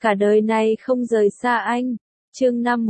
cả đời này không rời xa anh. Chương 5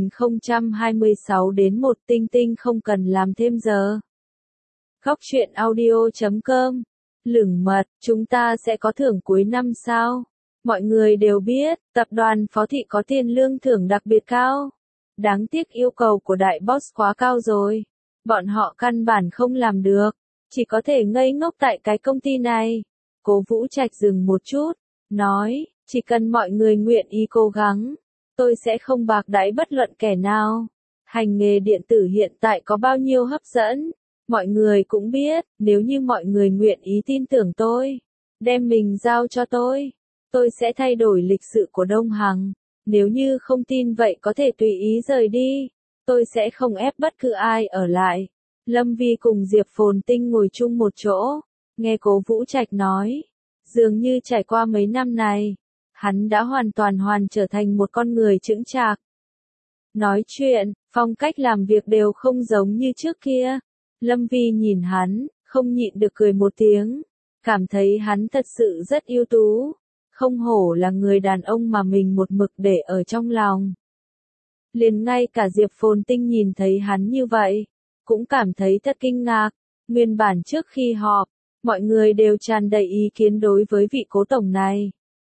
1026 đến 1 tinh tinh không cần làm thêm giờ. Góc truyện audio.com. Lửng mật, chúng ta sẽ có thưởng cuối năm sao? Mọi người đều biết, tập đoàn Phó Thị có tiền lương thưởng đặc biệt cao. Đáng tiếc yêu cầu của đại boss quá cao rồi. Bọn họ căn bản không làm được, chỉ có thể ngây ngốc tại cái công ty này. Cố Vũ Trạch dừng một chút, nói, chỉ cần mọi người nguyện ý cố gắng, tôi sẽ không bạc đãi bất luận kẻ nào. Hành nghề điện tử hiện tại có bao nhiêu hấp dẫn, mọi người cũng biết, nếu như mọi người nguyện ý tin tưởng tôi, đem mình giao cho tôi sẽ thay đổi lịch sự của Đông Hằng. Nếu như không tin vậy có thể tùy ý rời đi, tôi sẽ không ép bất cứ ai ở lại. Lâm Vi cùng Diệp Phồn Tinh ngồi chung một chỗ, nghe Cố Vũ Trạch nói, dường như trải qua mấy năm này, hắn đã hoàn trở thành một con người chững chạc. Nói chuyện, phong cách làm việc đều không giống như trước kia. Lâm Vi nhìn hắn, không nhịn được cười một tiếng, cảm thấy hắn thật sự rất ưu tú, không hổ là người đàn ông mà mình một mực để ở trong lòng. Liền ngay cả Diệp Phồn Tinh nhìn thấy hắn như vậy, cũng cảm thấy thật kinh ngạc. Nguyên bản trước khi họp, mọi người đều tràn đầy ý kiến đối với vị cố tổng này.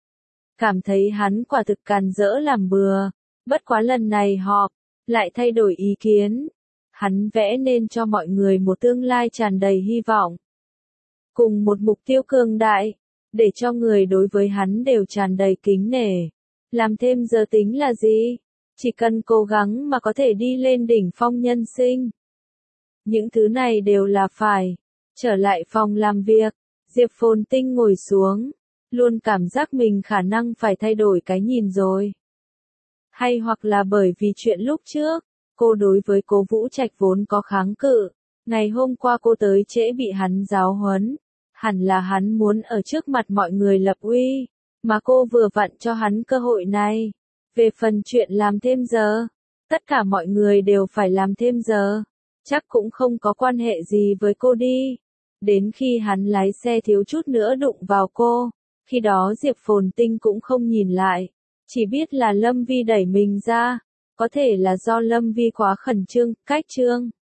Cảm thấy hắn quả thực càn rỡ làm bừa, bất quá lần này họp, lại thay đổi ý kiến. Hắn vẽ nên cho mọi người một tương lai tràn đầy hy vọng. Cùng một mục tiêu cường đại, để cho người đối với hắn đều tràn đầy kính nể. Làm thêm giờ tính là gì? Chỉ cần cố gắng mà có thể đi lên đỉnh phong nhân sinh. Những thứ này đều là phải. Trở lại phòng làm việc, Diệp Phồn Tinh ngồi xuống, luôn cảm giác mình khả năng phải thay đổi cái nhìn rồi. Hay hoặc là bởi vì chuyện lúc trước, cô đối với Cố Vũ Trạch vốn có kháng cự, ngày hôm qua cô tới trễ bị hắn giáo huấn, hẳn là hắn muốn ở trước mặt mọi người lập uy, mà cô vừa vặn cho hắn cơ hội này. Về phần chuyện làm thêm giờ, tất cả mọi người đều phải làm thêm giờ, chắc cũng không có quan hệ gì với cô đi. Đến khi hắn lái xe thiếu chút nữa đụng vào cô, khi đó Diệp Phồn Tinh cũng không nhìn lại, chỉ biết là Lâm Vi đẩy mình ra, có thể là do Lâm Vi quá khẩn trương, cách trương.